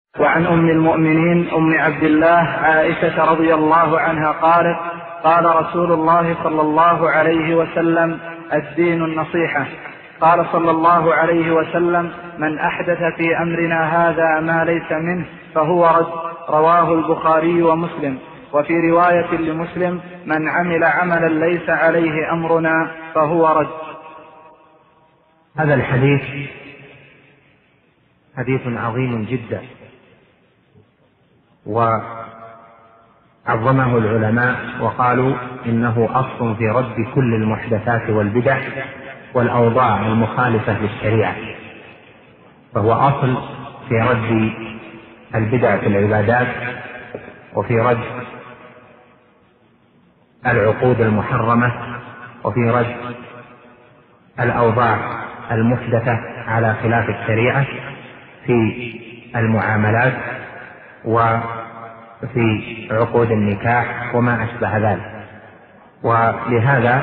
وعن أم المؤمنين أم عبد الله عائشة رضي الله عنها قالت: قال رسول الله صلى الله عليه وسلم: الدين النصيحة. قال صلى الله عليه وسلم: من أحدث في أمرنا هذا ما ليس منه فهو رد. رواه البخاري ومسلم. وفي رواية لمسلم: من عمل عملا ليس عليه أمرنا فهو رد. هذا الحديث حديث عظيم جدا، وعظمه العلماء وقالوا إنه أصل في رد كل المحدثات والبدع والأوضاع المخالفة للشريعة، فهو أصل في رد البدع في العبادات، وفي رد العقود المحرمة، وفي رد الأوضاع المحدثة على خلاف الشريعة في المعاملات وفي عقود النكاح وما أشبه ذلك. ولهذا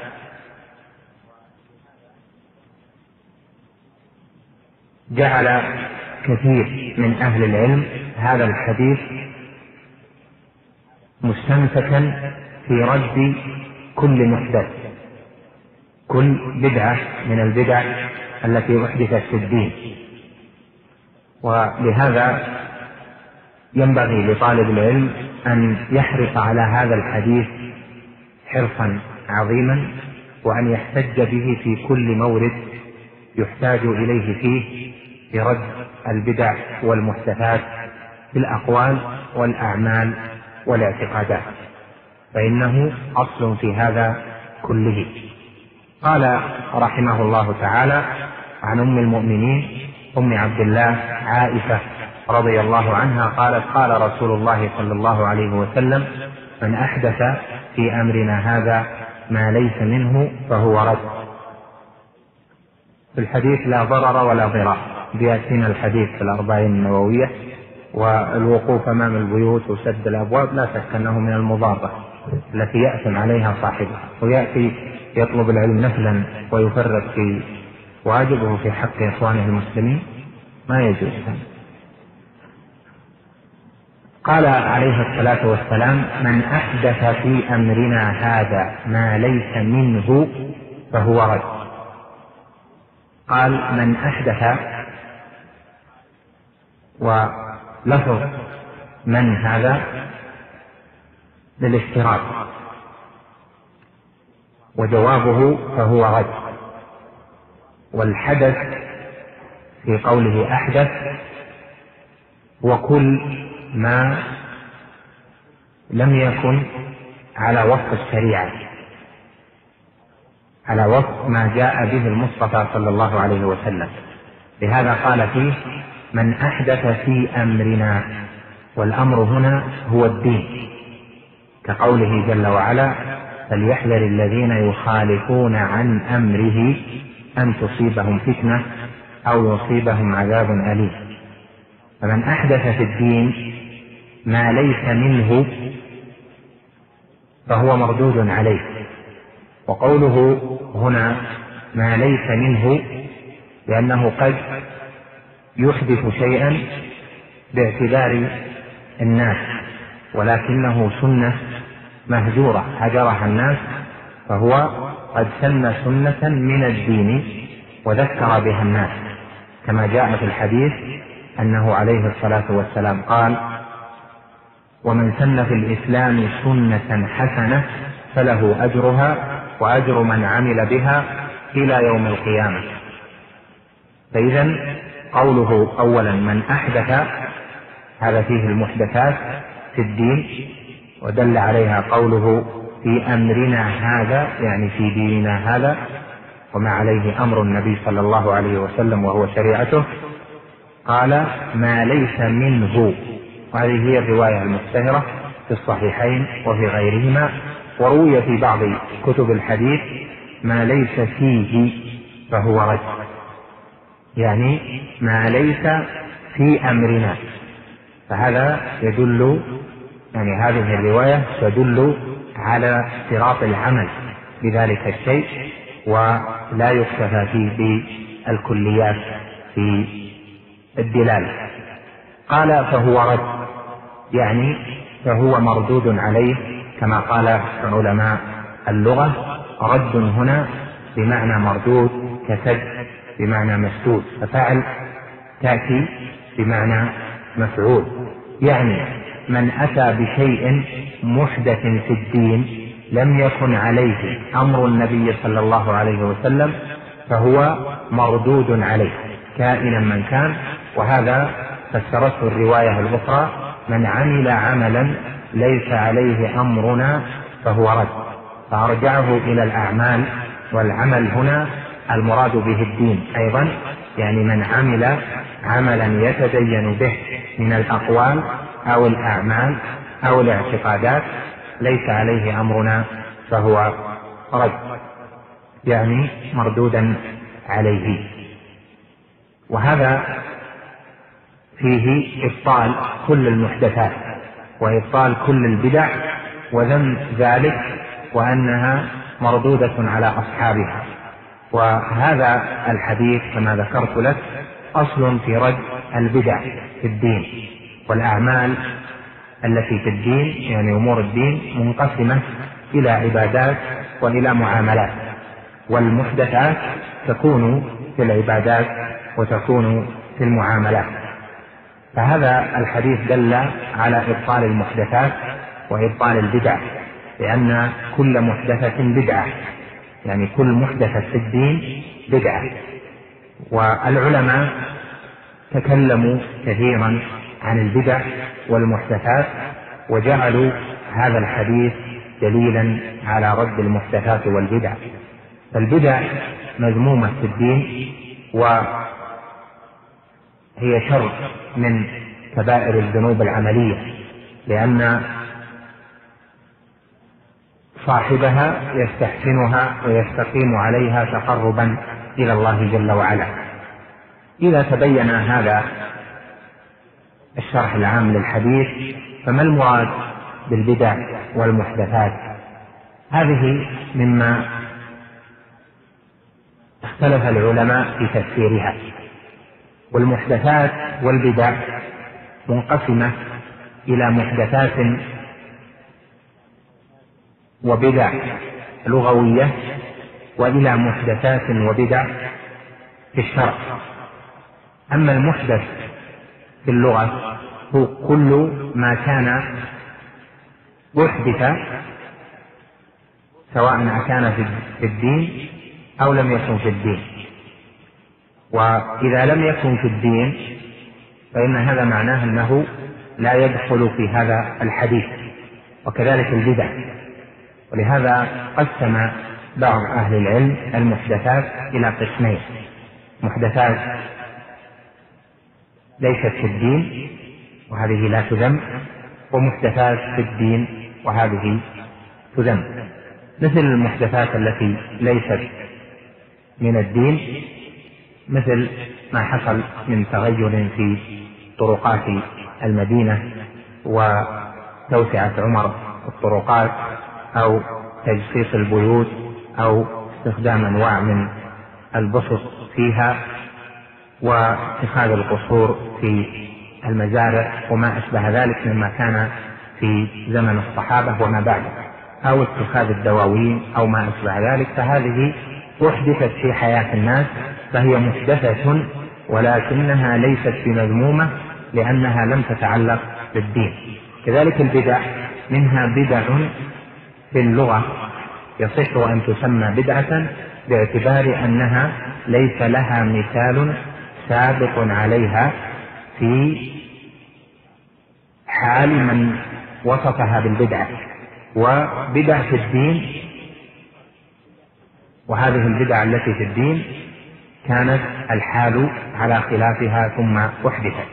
جعل كثير من أهل العلم هذا الحديث مستمسكا في رد كل محدث، كل بدعة من البدع التي أحدثت في الدين. ولهذا ينبغي لطالب العلم أن يحرص على هذا الحديث حرصا عظيما، وأن يحتج به في كل مورد يحتاج إليه فيه برد البدع والمحدثات في الأقوال والأعمال والاعتقادات، فإنه أصل في هذا كله. قال رحمه الله تعالى عن أم المؤمنين أم عبد الله عائشة رضي الله عنها قالت: قال رسول الله صلى الله عليه وسلم: من أحدث في أمرنا هذا ما ليس منه فهو رد. في الحديث لا ضرر ولا ضرار، بيأتينا الحديث في الأربعين النووية، والوقوف أمام البيوت وسد الأبواب لا شك أنه من المضارة التي يأثم عليها صاحبها، ويأتي يطلب العلم نفلا ويفرط في واجبه في حق إخوانه المسلمين، ما يجوز. قال عليه الصلاة والسلام: من أحدث في أمرنا هذا ما ليس منه فهو رد. قال من أحدث، ولفظ من هذا للافتراض، وجوابه فهو رد. والحدث في قوله أحدث وكل ما لم يكن على وفق الشريعة، على وفق ما جاء به المصطفى صلى الله عليه وسلم. لهذا قال فيه: من أحدث في أمرنا، والأمر هنا هو الدين، كقوله جل وعلا: فليحذر الذين يخالفون عن أمره أن تصيبهم فتنة أو يصيبهم عذاب أليم. فمن أحدث في الدين ما ليس منه فهو مردود عليه. وقوله هنا ما ليس منه لأنه قد يحدث شيئا باعتبار الناس، ولكنه سنة مهجورة هجرها الناس، فهو قد سن سنة من الدين وذكر بها الناس، كما جاء في الحديث أنه عليه الصلاة والسلام قال: ومن سن في الإسلام سنة حسنة فله أجرها وأجر من عمل بها إلى يوم القيامة. فإذا قوله أولا من أحدث، هذا فيه المحدثات في الدين، ودل عليها قوله في أمرنا هذا، يعني في ديننا هذا، وما عليه أمر النبي صلى الله عليه وسلم وهو شريعته. قال ما ليس منه، وهذه هي الرواية المشتهرة في الصحيحين وفي غيرهما، وروي في بعض كتب الحديث ما ليس فيه فهو رد، يعني ما ليس في أمرنا. فهذا يدل، يعني هذه الرواية تدل على اشتراط العمل بذلك الشيء، ولا يكتفى فيه بالكليات في الدلالة. قال فهو رد، يعني فهو مردود عليه، كما قال علماء اللغة رد هنا بمعنى مردود كسد بمعنى مسدود، ففعل تأتي بمعنى مفعول، يعني من أتى بشيء محدث في الدين لم يكن عليه أمر النبي صلى الله عليه وسلم فهو مردود عليه كائنا من كان. وهذا فسرته الرواية الأخرى: من عمل عملا ليس عليه أمرنا فهو رد، فأرجعه إلى الأعمال، والعمل هنا المراد به الدين أيضا، يعني من عمل عملا يتدين به من الأقوال أو الأعمال أو الاعتقادات ليس عليه أمرنا فهو رد، يعني مردودا عليه. وهذا فيه إبطال كل المحدثات وإبطال كل البدع وذم ذلك وأنها مردودة على أصحابها. وهذا الحديث كما ذكرت لك أصل في رد البدع في الدين، والأعمال التي في الدين يعني أمور الدين منقسمة إلى عبادات وإلى معاملات، والمحدثات تكون في العبادات وتكون في المعاملات. فهذا الحديث دل على إبطال المحدثات وإبطال البدع، لأن كل محدثة بدعة، يعني كل محدثة في الدين بدعة. والعلماء تكلموا كثيرا عن البدع والمحدثات وجعلوا هذا الحديث دليلا على رد المحدثات والبدع. فالبدع مذمومة في الدين وهي شر من كبائر الذنوب العملية، لأن صاحبها يستحسنها ويستقيم عليها تقربا إلى الله جل وعلا. إذا تبين هذا الشرح العام للحديث، فما المراد بالبدع والمحدثات؟ هذه مما اختلف العلماء في تفسيرها. والمحدثات والبدع منقسمة إلى محدثات وبدع لغوية وإلى محدثات وبدع في الشرع. أما المحدث في اللغة هو كل ما كان أحدث سواء كان في الدين أو لم يكن في الدين، وإذا لم يكن في الدين فإن هذا معناه أنه لا يدخل في هذا الحديث، وكذلك البدع. ولهذا قسم بعض أهل العلم المحدثات إلى قسمين: محدثات ليست في الدين وهذه لا تذم، ومحدثات في الدين وهذه تذم. مثل المحدثات التي ليست من الدين مثل ما حصل من تغير في طرقات المدينة وتوسعة عمر الطرقات أو تجصيص البيوت أو استخدام أنواع من البسط فيها واتخاذ القصور في المزارع وما أشبه ذلك مما كان في زمن الصحابة وما بعده، أو اتخاذ الدواوين أو ما أشبه ذلك، فهذه أحدثت في حياة الناس فهي محدثة، ولكنها ليست بمذمومة لأنها لم تتعلق بالدين. كذلك البدع منها بدع في اللغة يصح أن تسمى بدعة باعتبار أنها ليس لها مثال سابق عليها في حال من وصفها بالبدعة. وبدع في الدين، وهذه البدع التي في الدين كانت الحال على خلافها ثم أحدثت.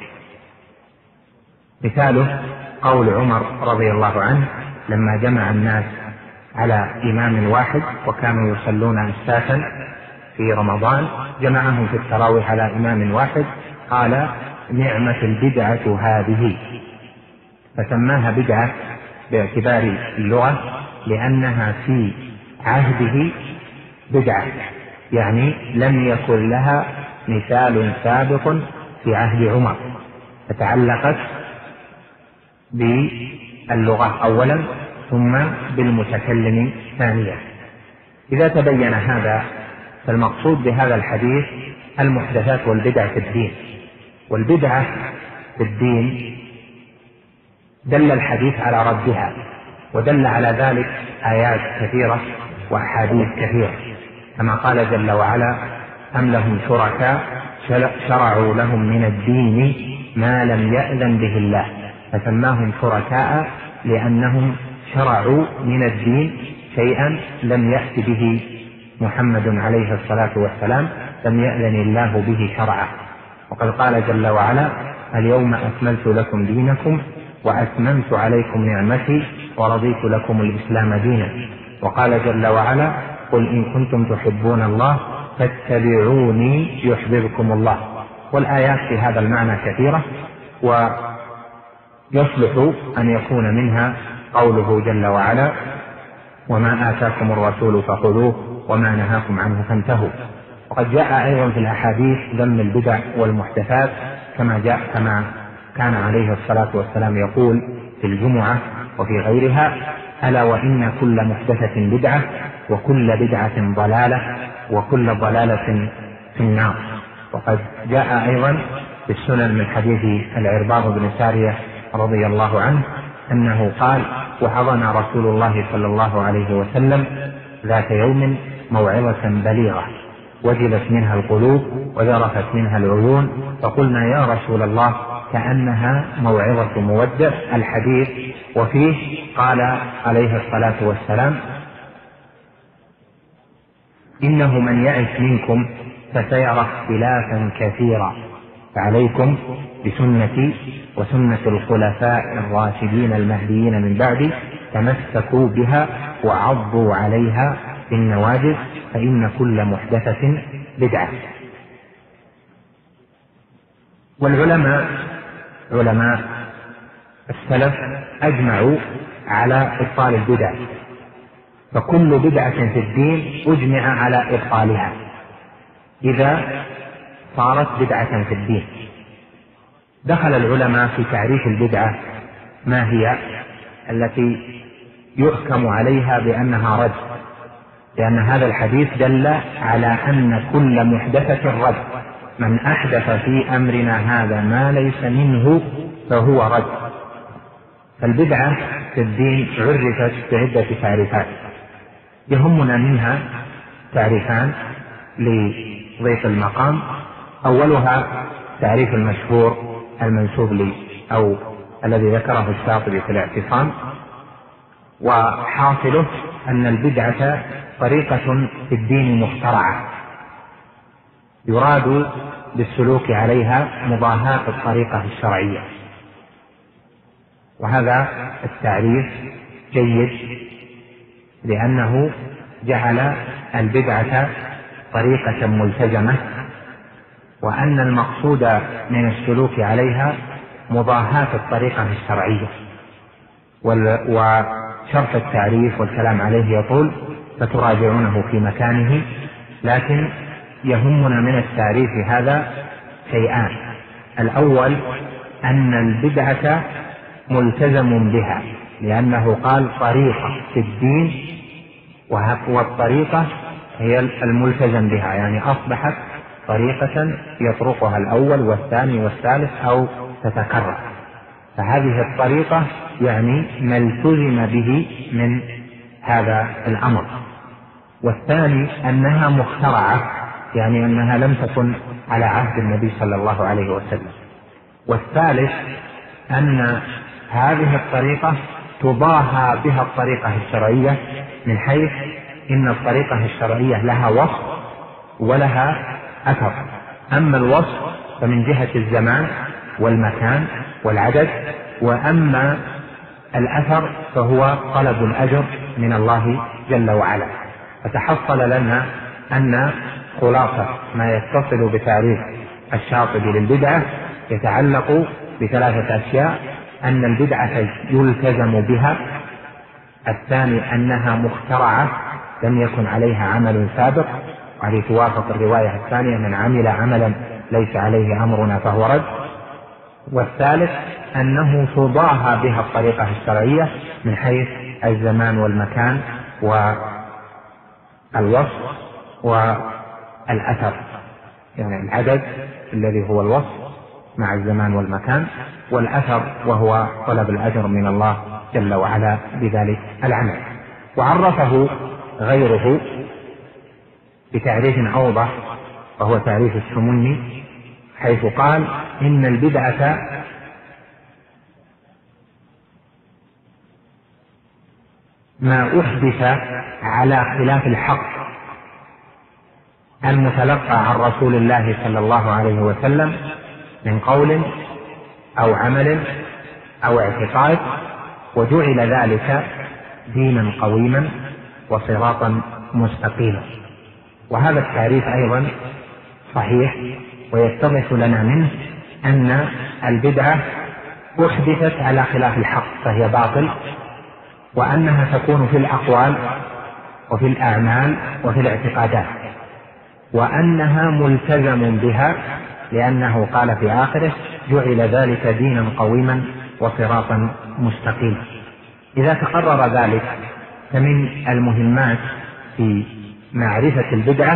مثاله قول عمر رضي الله عنه لما جمع الناس على إمام واحد وكانوا يصلون أساسا في رمضان، جمعهم في التراويح على إمام واحد، قال: نعمة البدعة هذه، فسماها بدعة باعتبار اللغة لأنها في عهده بدعة، يعني لم يكن لها مثال سابق في عهد عمر. فتعلقت باللغة أولا ثم بالمتكلم ثانيا. إذا تبين هذا فالمقصود بهذا الحديث المحدثات والبدع في الدين. والبدعة في الدين دل الحديث على ردها، ودل على ذلك آيات كثيرة وأحاديث كثيرة، كما قال جل وعلا: أم لهم شركاء شرعوا لهم من الدين ما لم يأذن به الله، فسماهم شركاء لأنهم شرعوا من الدين شيئا لم يأت به محمد عليه الصلاة والسلام، لم يأذن الله به شرعا. وقد قال جل وعلا: اليوم أكملت لكم دينكم وأتممت عليكم نعمتي ورضيت لكم الإسلام دينا. وقال جل وعلا: قل إن كنتم تحبون الله فاتبعوني يحببكم الله. والآيات في هذا المعنى كثيرة، ويصلح أن يكون منها قوله جل وعلا: وما آتاكم الرسول فخذوه وما نهاكم عنه فانتهوا. وقد جاء أيضا في الأحاديث ذم البدع والمحدثات، كما كان عليه الصلاة والسلام يقول في الجمعة وفي غيرها: ألا وإن كل محدثة بدعة وكل بدعة ضلالة وكل ضلالة في النار. وقد جاء أيضا في السنن من حديث العرباض بن سارية رضي الله عنه أنه قال: وعظنا رسول الله صلى الله عليه وسلم ذات يوم موعظة بليغة وجلت منها القلوب وذرفت منها العيون، فقلنا: يا رسول الله كأنها موعظة مودع. الحديث وفيه قال عليه الصلاة والسلام: إنه من يعش منكم فسيرى اختلافا كثيرا، فعليكم بسنتي وسنة الخلفاء الراشدين المهديين من بعدي، تمسكوا بها وعضوا عليها بالنواجذ، فإن كل محدثة بدعة. والعلماء علماء السلف أجمعوا على إبطال البدع، فكل بدعة في الدين أجمع على إبطالها إذا صارت بدعة في الدين. دخل العلماء في تعريف البدعة ما هي التي يحكم عليها بأنها رد، لأن هذا الحديث دل على أن كل محدثة رد، من أحدث في أمرنا هذا ما ليس منه فهو رد. فالبدعة في الدين عرفت بعدة تعريفات، يهمنا منها تعريفان لضيف المقام. أولها تعريف المشهور المنسوب لي أو الذي ذكره الشاطبي في الاعتصام، وحاصله أن البدعة طريقة في الدين مخترعة يراد بالسلوك عليها مضاهاة الطريقة الشرعية. وهذا التعريف جيد لأنه جعل البدعة طريقة ملتزمة، وأن المقصود من السلوك عليها مضاهاة الطريقة الشرعية. وشرح التعريف والكلام عليه يطول فتراجعونه في مكانه، لكن يهمنا من التعريف هذا شيئان: الأول أن البدعة ملتزم بها، لأنه قال طريقة في الدين، والطريقة هي الملتزم بها، يعني أصبحت طريقة يطرقها الأول والثاني والثالث أو تتكرر، فهذه الطريقة يعني ما التزم به من هذا الأمر. والثاني أنها مخترعة، يعني أنها لم تكن على عهد النبي صلى الله عليه وسلم. والثالث أن هذه الطريقة تضاهى بها الطريقة الشرعية، من حيث إن الطريقة الشرعية لها وصف ولها أثر، أما الوصف فمن جهة الزمان والمكان والعدد، وأما الأثر فهو طلب الأجر من الله جل وعلا. فتحصل لنا أن خلاصة ما يتصل بتعريف الشاطبي للبدعة يتعلق بثلاثة أشياء: أن البدعة يلتزم بها، الثاني أنها مخترعة لم يكن عليها عمل سابق، وهذه توافق الرواية الثانية: من عمل عملا ليس عليه أمرنا فهو رد. والثالث أنه تضاهى بها الطريقة الشرعية من حيث الزمان والمكان والوصف والأثر، يعني العدد الذي هو الوصف مع الزمان والمكان، والأثر وهو طلب الأجر من الله جل وعلا بذلك العمل. وعرفه غيره بتعريف أوضح وهو تعريف السمني، حيث قال إن البدعة ما أحدث على خلاف الحق المتلقى عن رسول الله صلى الله عليه وسلم من قول أو عمل أو اعتقاد، وجعل ذلك دينا قويما وصراطا مستقيما. وهذا التعريف أيضا صحيح، ويتضح لنا منه أن البدعة أحدثت على خلاف الحق فهي باطل، وأنها تكون في الأقوال وفي الأعمال وفي الاعتقادات، وأنها ملتزم بها، لأنه قال في آخره جعل ذلك دينا قويما وصراطا مستقيما. إذا تقرر ذلك فمن المهمات في معرفة البدعة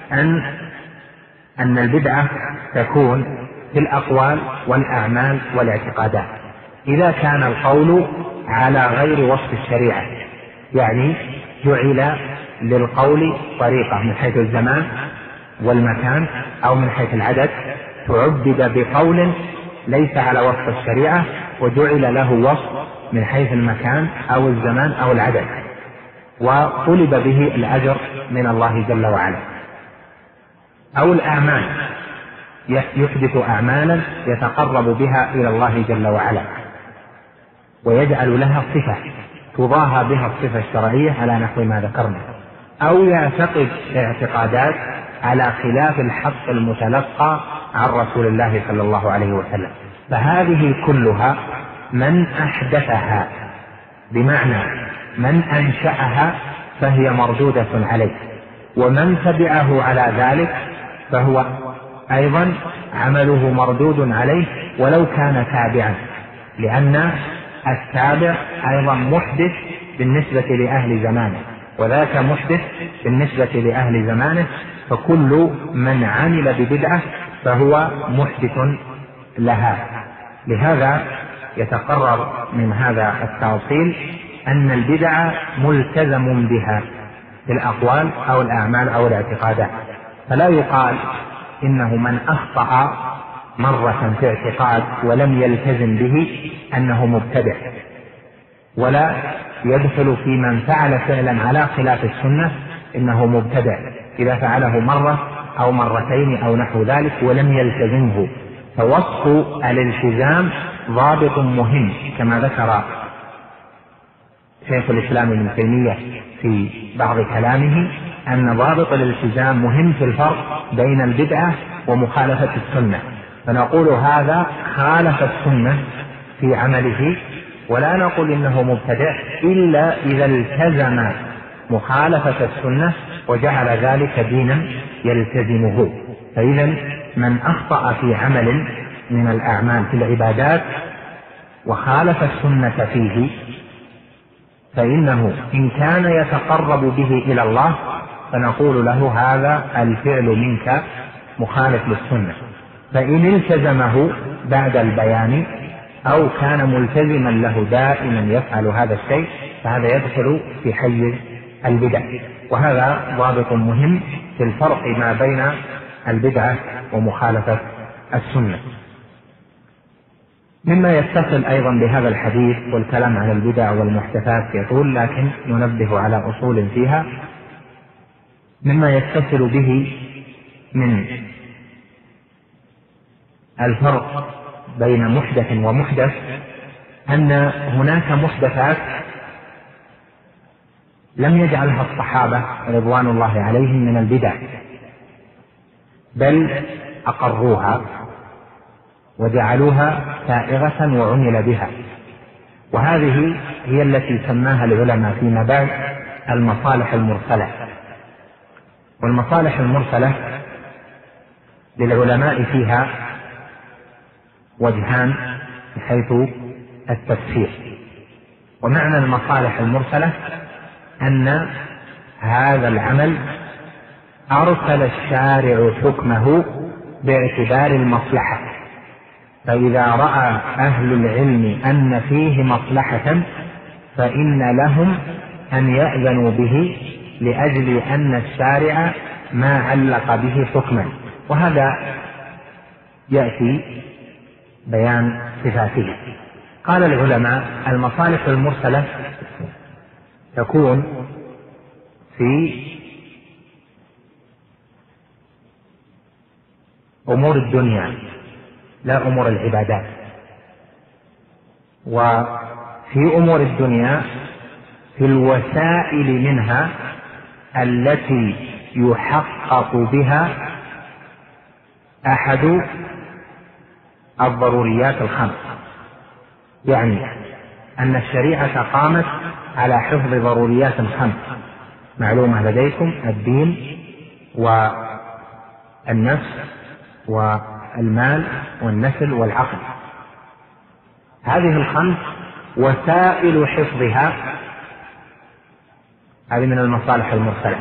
أن البدعة تكون في الأقوال والأعمال والاعتقادات. إذا كان القول على غير وصف الشريعة، يعني جعل للقول طريقة من حيث الزمان والمكان أو من حيث العدد، تعبد بقول ليس على وصف الشريعة وجعل له وصف من حيث المكان أو الزمان أو العدد، وطلب به الأجر من الله جل وعلا. أو الأعمال، يحدث أعمالا يتقرب بها إلى الله جل وعلا ويجعل لها صفة تضاهى بها الصفة الشرعية على نحو ما ذكرنا، أو يعتقد اعتقادات على خلاف الحق المتلقى عن رسول الله صلى الله عليه وسلم. فهذه كلها من أحدثها، بمعنى من أنشأها، فهي مردودة عليه، ومن تبعه على ذلك فهو أيضا عمله مردود عليه ولو كان تابعا، لأن التابع أيضا محدث بالنسبة لأهل زمانه، وذاك محدث بالنسبة لأهل زمانه، فكل من عمل ببدعة فهو محدث لها. لهذا يتقرر من هذا التأصيل أن البدعة ملتزم بها في الأقوال أو الأعمال أو الاعتقادات، فلا يقال إنه من أخطأ مرة في اعتقاد ولم يلتزم به أنه مبتدع، ولا يدخل في من فعل فعلا على خلاف السنة إنه مبتدع إذا فعله مرة أو مرتين أو نحو ذلك ولم يلتزمه. فوصف الالتزام ضابط مهم، كما ذكر شيخ الإسلام ابن تيمية في بعض كلامه أن ضابط الالتزام مهم في الفرق بين البدعة ومخالفة السنة. فنقول هذا خالف السنة في عمله، ولا نقول إنه مبتدع إلا إذا التزم مخالفة السنة وجعل ذلك دينا يلتزمه. فإذا من أخطأ في عمل من الأعمال في العبادات وخالف السنة فيه، فإنه إن كان يتقرب به إلى الله فنقول له هذا الفعل منك مخالف للسنة. فإن التزمه بعد البيان أو كان ملتزما له دائما يفعل هذا الشيء فهذا يدخل في حيز البدع. وهذا ضابط مهم في الفرق ما بين البدعة ومخالفة السنة. مما يتصل أيضا بهذا الحديث والكلام عن البدع والمحدثات يطول، لكن ننبه على أصول فيها. مما يتصل به من الفرق بين محدث ومحدث أن هناك محدثات لم يجعلها الصحابة رضوان الله عليهم من البدع، بل أقروها وجعلوها سائغة وعمل بها، وهذه هي التي سماها العلماء فيما بعد المصالح المرسلة. والمصالح المرسلة للعلماء فيها وجهان من حيث التفسير. ومعنى المصالح المرسلة أن هذا العمل أرسل الشارع حكمه باعتبار المصلحة، فإذا رأى أهل العلم أن فيه مصلحة فإن لهم أن يأذنوا به لأجل أن الشارع ما علق به حكما، وهذا يأتي بيان صفاته. قال العلماء: المصالح المرسلة تكون في أمور الدنيا لا أمور العبادات. وفي أمور الدنيا في الوسائل منها التي يحقق بها أحد الضروريات الخمس، يعني أن الشريعة قامت على حفظ ضروريات خمس معلومة لديكم: الدين والنفس والمال والنسل والعقل. هذه الخمس وسائل حفظها هذه من المصالح المرسلة.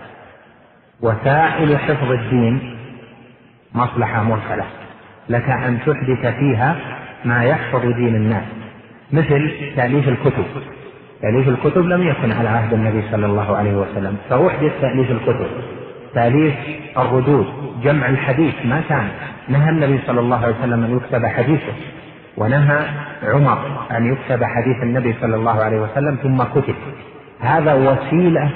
وسائل حفظ الدين مصلحة مرسلة، لك أن تحدث فيها ما يحفظ دين الناس، مثل تأليف الكتب. تأليف الكتب لم يكن على عهد النبي صلى الله عليه وسلم، فأحدث تأليف الكتب. تأليف الردود، جمع الحديث ما كان، نهى النبي صلى الله عليه وسلم أن يكتب حديثه، ونهى عمر أن يكتب حديث النبي صلى الله عليه وسلم ثم كتب. هذا وسيلة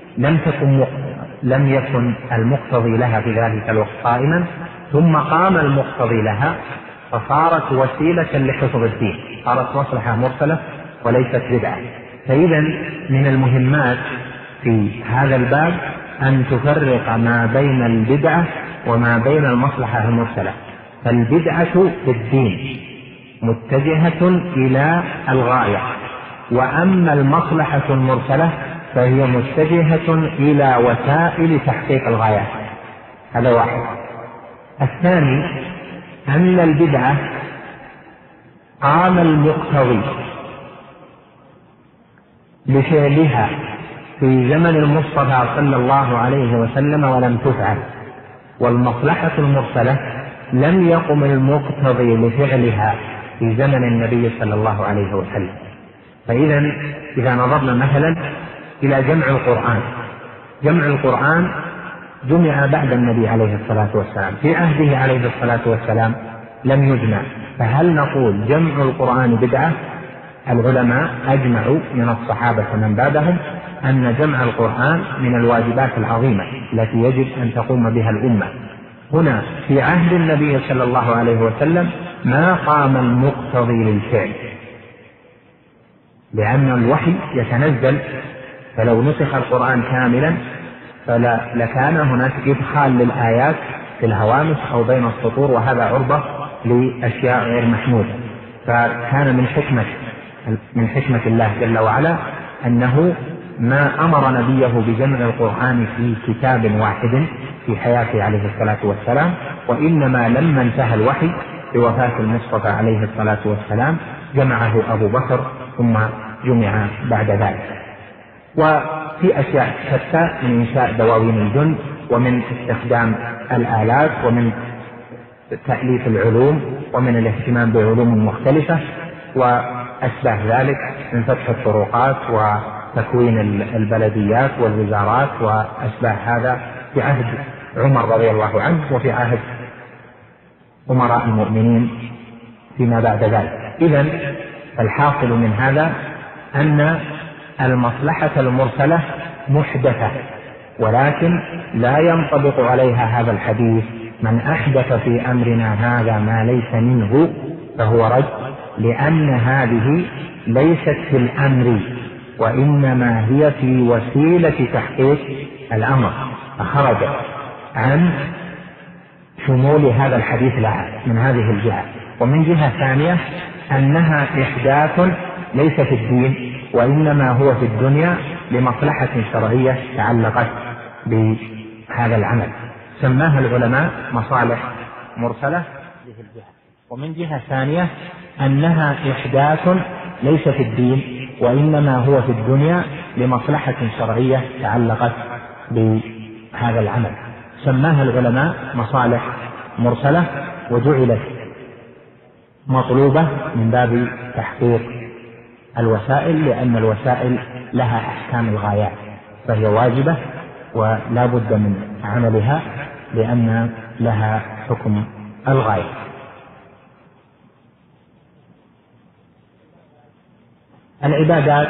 لم يكن المقتضي لها في ذلك الوقت قائما، ثم قام المقتضي لها فصارت وسيلة لحفظ الدين، صارت مصلحة مرسلة وليست بدعة. فإذا من المهمات في هذا الباب أن تفرق ما بين البدعة وما بين المصلحة المرسلة. فالبدعة في الدين متجهة إلى الغاية، وأما المصلحة المرسلة فهي متجهة إلى وسائل تحقيق الغايات. هذا واحد. الثاني أن البدعة قام المقتضي لفعلها في زمن المصطفى صلى الله عليه وسلم ولم تفعل، والمصلحة المرسلة لم يقم المقتضي لفعلها في زمن النبي صلى الله عليه وسلم. إذا نظرنا مثلا إلى جمع القرآن جمع بعد النبي عليه الصلاة والسلام، في عهده عليه الصلاة والسلام لم يجمع، فهل نقول جمع القرآن بدعة؟ العلماء أجمعوا من الصحابة ومن بعدهم أن جمع القرآن من الواجبات العظيمة التي يجب أن تقوم بها الأمة. هنا في عهد النبي صلى الله عليه وسلم ما قام المقتضي للفعل، لأن الوحي يتنزل، فلو نسخ القرآن كاملا لكان هناك إدخال للآيات في الهوامش أو بين السطور، وهذا عرضة لأشياء غير محمودة. فكان من حكمة الله جل وعلا أنه ما أمر نبيه بجمع القرآن في كتاب واحد في حياته عليه الصلاة والسلام، وإنما لما انتهى الوحي بوفاة المصطفى عليه الصلاة والسلام جمعه أبو بكر ثم جمع بعد ذلك. وفي أشياء شتى من إنشاء دواوين الجند، ومن استخدام الآلات، ومن تأليف العلوم، ومن الاهتمام بعلوم مختلفة وأشباه ذلك، من فتح الطرقات وتكوين البلديات والوزارات وأشباه هذا في عهد عمر رضي الله عنه وفي عهد أمراء المؤمنين فيما بعد ذلك. إذن الحاصل من هذا أن المصلحة المرسلة محدثة، ولكن لا ينطبق عليها هذا الحديث: من أحدث في أمرنا هذا ما ليس منه فهو رد، لأن هذه ليست في الأمر وإنما هي في وسيلة تحقيق الأمر، فخرج عن شمول هذا الحديث لها من هذه الجهة. ومن جهة ثانية أنها إحداث ليس في الدين وإنما هو في الدنيا لمصلحة شرعية تعلقت بهذا العمل، سماها العلماء مصالح مرسلة. ومن جهة ثانية أنها إحداث ليس في الدين وإنما هو في الدنيا لمصلحة شرعية تعلقت بهذا العمل، سماها العلماء مصالح مرسلة، وجعلت مطلوبة من باب تحقيق الوسائل، لأن الوسائل لها أحكام الغايات، فهي واجبة ولا بد من عملها لأن لها حكم الغاية. العبادات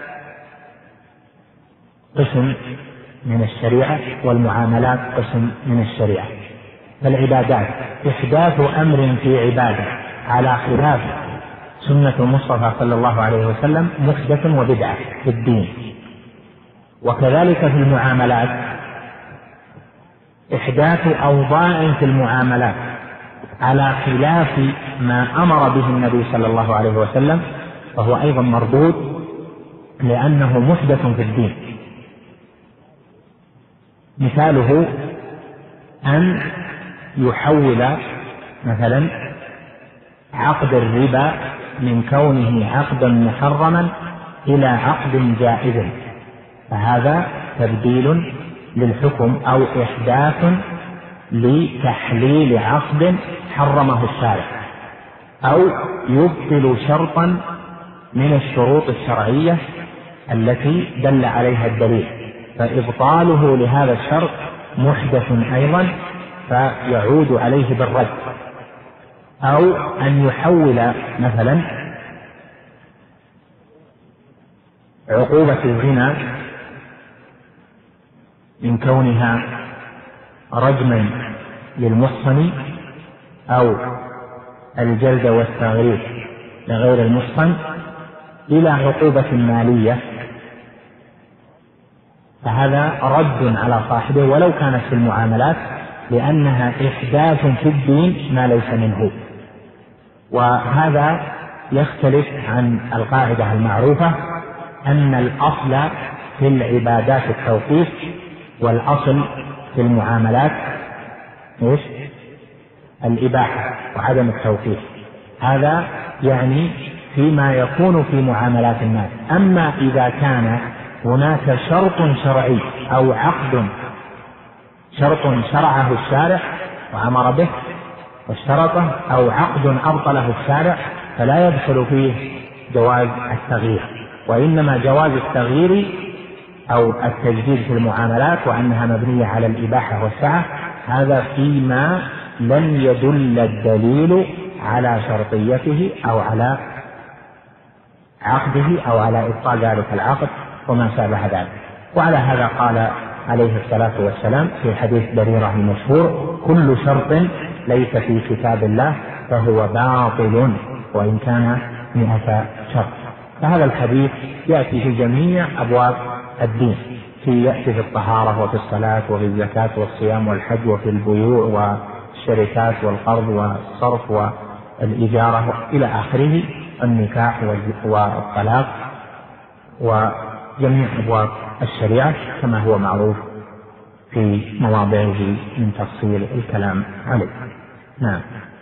قسم من الشريعة والمعاملات قسم من الشريعة. فالعبادات إحداث أمر في عبادة على خلاف سنة المصطفى صلى الله عليه وسلم محدث وبدعة في الدين. وكذلك في المعاملات إحداث أوضاع في المعاملات على خلاف ما أمر به النبي صلى الله عليه وسلم، فهو أيضا مردود لأنه محدث في الدين. مثاله أن يحول مثلا عقد الربا من كونه عقدا محرما إلى عقد جائز، فهذا تبديل للحكم أو إحداث لتحليل عقد حرمه الشارع، أو يبطل شرطا من الشروط الشرعية التي دل عليها الدليل، فإبطاله لهذا الشرط محدث أيضا فيعود عليه بالرد. أو أن يحول مثلا عقوبة الزنا من كونها رجما للمحصن أو الجلد والتغريب لغير المحصن إلى عقوبة مالية، فهذا رد على صاحبه ولو كانت في المعاملات، لأنها إحداث في الدين ما ليس منه. وهذا يختلف عن القاعدة المعروفة أن الأصل في العبادات التوقيف، والأصل في المعاملات الإباحة وعدم التوقيف. هذا يعني فيما يكون في معاملات الناس. أما إذا كان هناك شرط شرعي أو عقد شرط شرعه الشارع وأمر به واشترطه، أو عقد أبطله الشارع، فلا يدخل فيه جواز التغيير، وإنما جواز التغيير أو التجديد في المعاملات وأنها مبنية على الإباحة والسعة، هذا فيما لم يدل الدليل على شرطيته أو على عقده أو على إبطال ذلك العقد وما شابه ذلك. وعلى هذا قال عليه الصلاة والسلام في حديث بريرة المشهور: كل شرط ليس في كتاب الله فهو باطل وإن كان 100 شرط. فهذا الحديث يأتي في جميع أبواب الدين، يأتي في الطهارة وفي الصلاة وفي الزكاة والصيام والحج وفي البيوع والشركات والقرض والصرف والإجارة إلى آخره، النكاح والطلاق وجميع أبواب الشريعة كما هو معروف في مواضعه من تفصيل الكلام عليه. نعم.